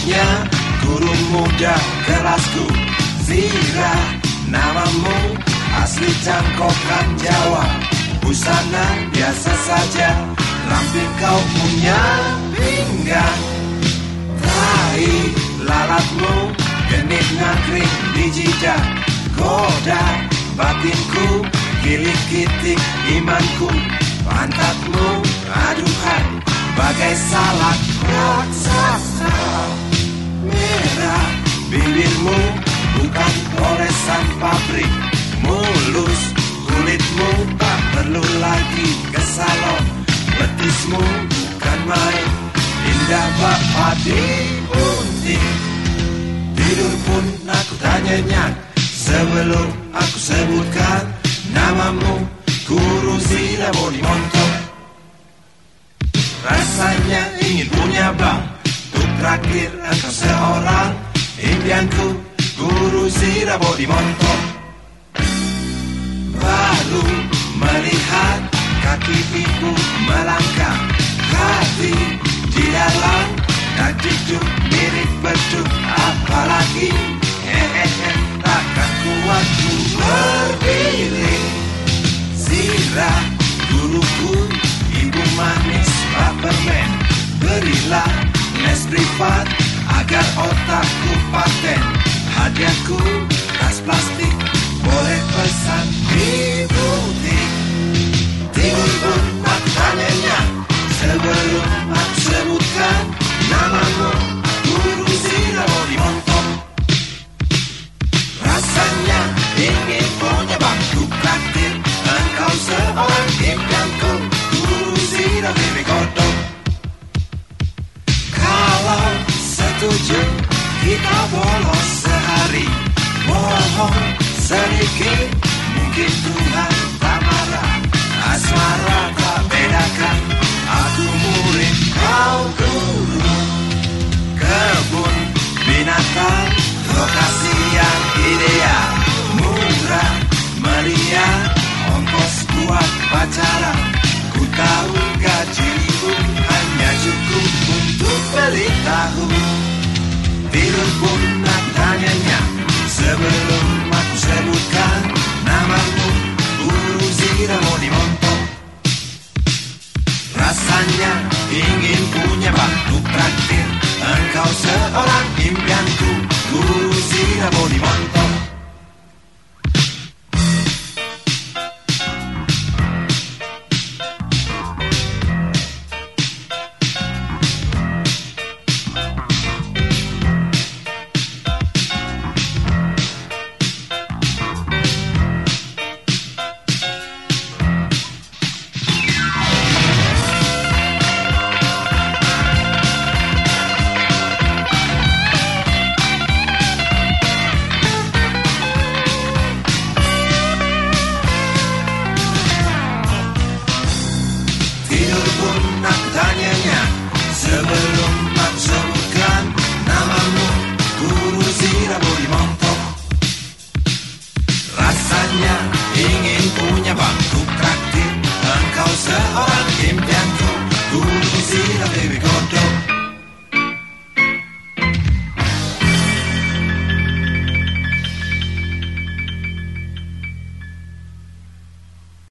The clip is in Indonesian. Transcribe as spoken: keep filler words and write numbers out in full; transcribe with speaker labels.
Speaker 1: Sebutnya guru muda kelasku, Zira namamu asli cangkokan Jawa. Busana biasa saja, ramping kau punya pinggang. Tai lalatmu genit ngakring di jidat, goda batinku, gilik kitik imanku. Pantatmu aduhai bagai salak raksasa. Merah bibirmu bukan olesan pabrik, mulus kulitmu tak perlu lagi ke salon. Betismu bukan main, indah bak padi putih. Tidur pun aku tak nyenyak sebelum aku sebutkan namamu, Guru Zira Bodimonto. Rasanya ingin punya bank, untuk traktir engkau seorang impianku, Guru Zira Bodimonto. Baru melihat kaki ibu melangkah, hati di dalam tak duduk mirip beduk. Apalagi hehehe takkan kuat ku berdiri. Zira guruku, ibu manis bak permen, berilah les privat agar otakku paten. Hadiahku tas plastik, boleh pesan di butik.